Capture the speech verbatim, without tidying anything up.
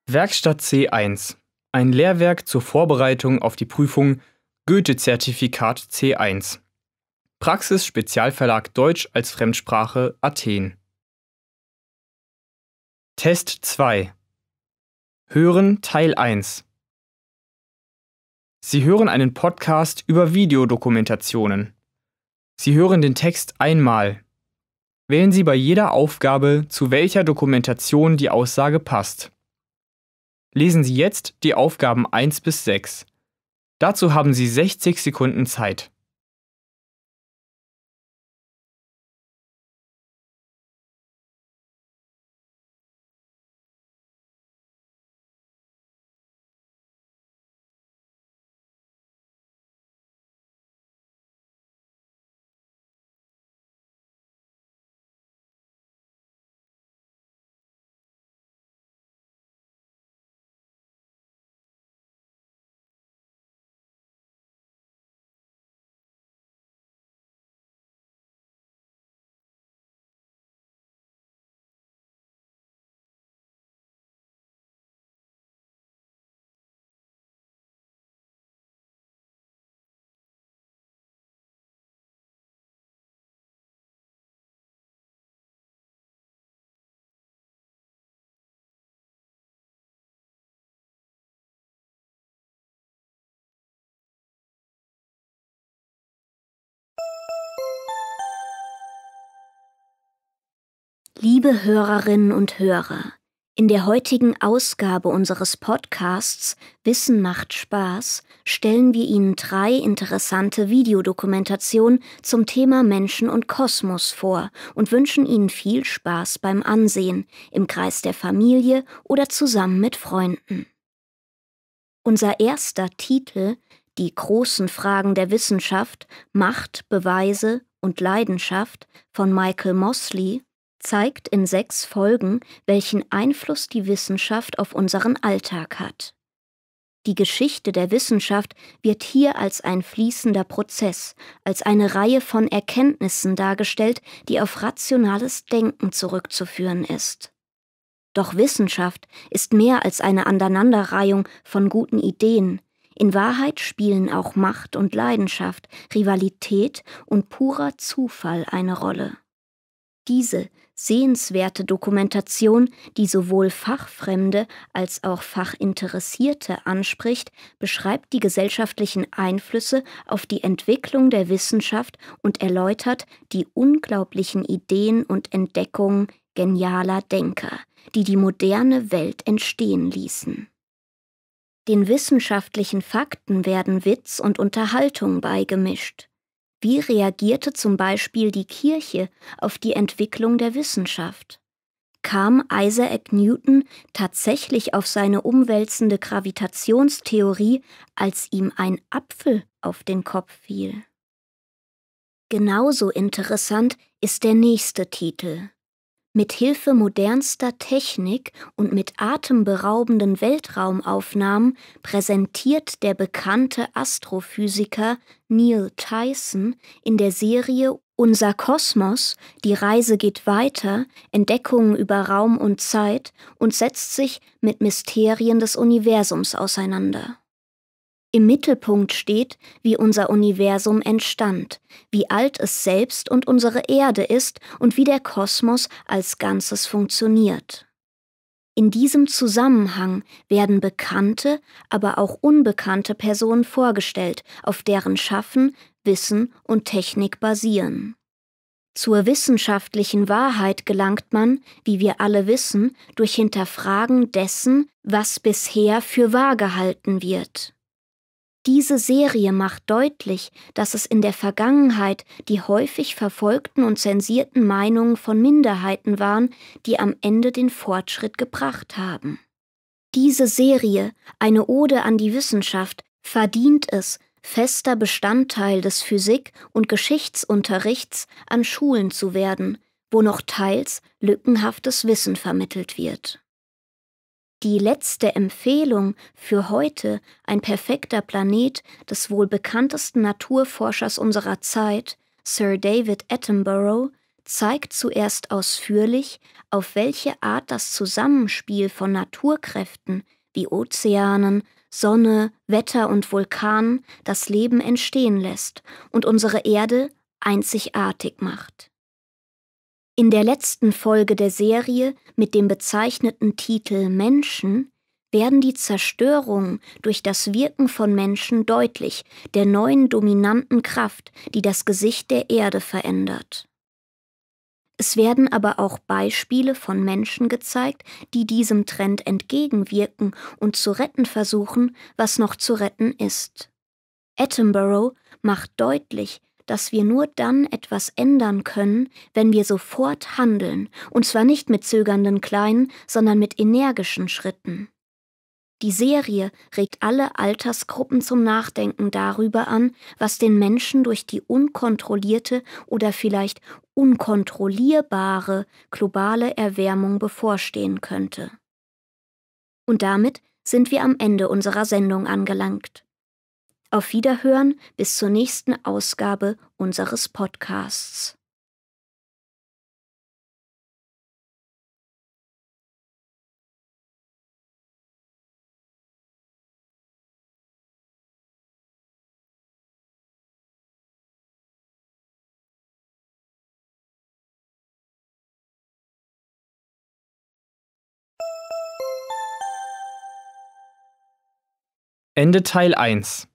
Werkstatt C eins. Ein Lehrwerk zur Vorbereitung auf die Prüfung Goethe-Zertifikat C eins. Praxis Spezialverlag Deutsch als Fremdsprache Athen. Test zwei. Hören Teil eins. Sie hören einen Podcast über Videodokumentationen. Sie hören den Text einmal. Wählen Sie bei jeder Aufgabe, zu welcher Dokumentation die Aussage passt. Lesen Sie jetzt die Aufgaben eins bis sechs. Dazu haben Sie sechzig Sekunden Zeit. Liebe Hörerinnen und Hörer, in der heutigen Ausgabe unseres Podcasts Wissen macht Spaß stellen wir Ihnen drei interessante Videodokumentationen zum Thema Menschen und Kosmos vor und wünschen Ihnen viel Spaß beim Ansehen, im Kreis der Familie oder zusammen mit Freunden. Unser erster Titel, Die großen Fragen der Wissenschaft, Macht, Beweise und Leidenschaft von Michael Mosley, zeigt in sechs Folgen, welchen Einfluss die Wissenschaft auf unseren Alltag hat. Die Geschichte der Wissenschaft wird hier als ein fließender Prozess, als eine Reihe von Erkenntnissen dargestellt, die auf rationales Denken zurückzuführen ist. Doch Wissenschaft ist mehr als eine Aneinanderreihung von guten Ideen. In Wahrheit spielen auch Macht und Leidenschaft, Rivalität und purer Zufall eine Rolle. Diese sehenswerte Dokumentation, die sowohl Fachfremde als auch Fachinteressierte anspricht, beschreibt die gesellschaftlichen Einflüsse auf die Entwicklung der Wissenschaft und erläutert die unglaublichen Ideen und Entdeckungen genialer Denker, die die moderne Welt entstehen ließen. Den wissenschaftlichen Fakten werden Witz und Unterhaltung beigemischt. Wie reagierte zum Beispiel die Kirche auf die Entwicklung der Wissenschaft? Kam Isaac Newton tatsächlich auf seine umwälzende Gravitationstheorie, als ihm ein Apfel auf den Kopf fiel? Genauso interessant ist der nächste Titel. Mit Hilfe modernster Technik und mit atemberaubenden Weltraumaufnahmen präsentiert der bekannte Astrophysiker Neil Tyson in der Serie Unser Kosmos, die Reise geht weiter, Entdeckungen über Raum und Zeit und setzt sich mit Mysterien des Universums auseinander. Im Mittelpunkt steht, wie unser Universum entstand, wie alt es selbst und unsere Erde ist und wie der Kosmos als Ganzes funktioniert. In diesem Zusammenhang werden bekannte, aber auch unbekannte Personen vorgestellt, auf deren Schaffen, Wissen und Technik basieren. Zur wissenschaftlichen Wahrheit gelangt man, wie wir alle wissen, durch Hinterfragen dessen, was bisher für wahr gehalten wird. Diese Serie macht deutlich, dass es in der Vergangenheit die häufig verfolgten und zensierten Meinungen von Minderheiten waren, die am Ende den Fortschritt gebracht haben. Diese Serie, eine Ode an die Wissenschaft, verdient es, fester Bestandteil des Physik- und Geschichtsunterrichts an Schulen zu werden, wo noch teils lückenhaftes Wissen vermittelt wird. Die letzte Empfehlung für heute, ein perfekter Planet, des wohl bekanntesten Naturforschers unserer Zeit, Sir David Attenborough, zeigt zuerst ausführlich, auf welche Art das Zusammenspiel von Naturkräften wie Ozeanen, Sonne, Wetter und Vulkanen das Leben entstehen lässt und unsere Erde einzigartig macht. In der letzten Folge der Serie mit dem bezeichneten Titel Menschen werden die Zerstörungen durch das Wirken von Menschen deutlich, der neuen dominanten Kraft, die das Gesicht der Erde verändert. Es werden aber auch Beispiele von Menschen gezeigt, die diesem Trend entgegenwirken und zu retten versuchen, was noch zu retten ist. Attenborough macht deutlich, dass wir nur dann etwas ändern können, wenn wir sofort handeln, und zwar nicht mit zögernden kleinen, sondern mit energischen Schritten. Die Serie regt alle Altersgruppen zum Nachdenken darüber an, was den Menschen durch die unkontrollierte oder vielleicht unkontrollierbare globale Erwärmung bevorstehen könnte. Und damit sind wir am Ende unserer Sendung angelangt. Auf Wiederhören bis zur nächsten Ausgabe unseres Podcasts. Ende Teil eins.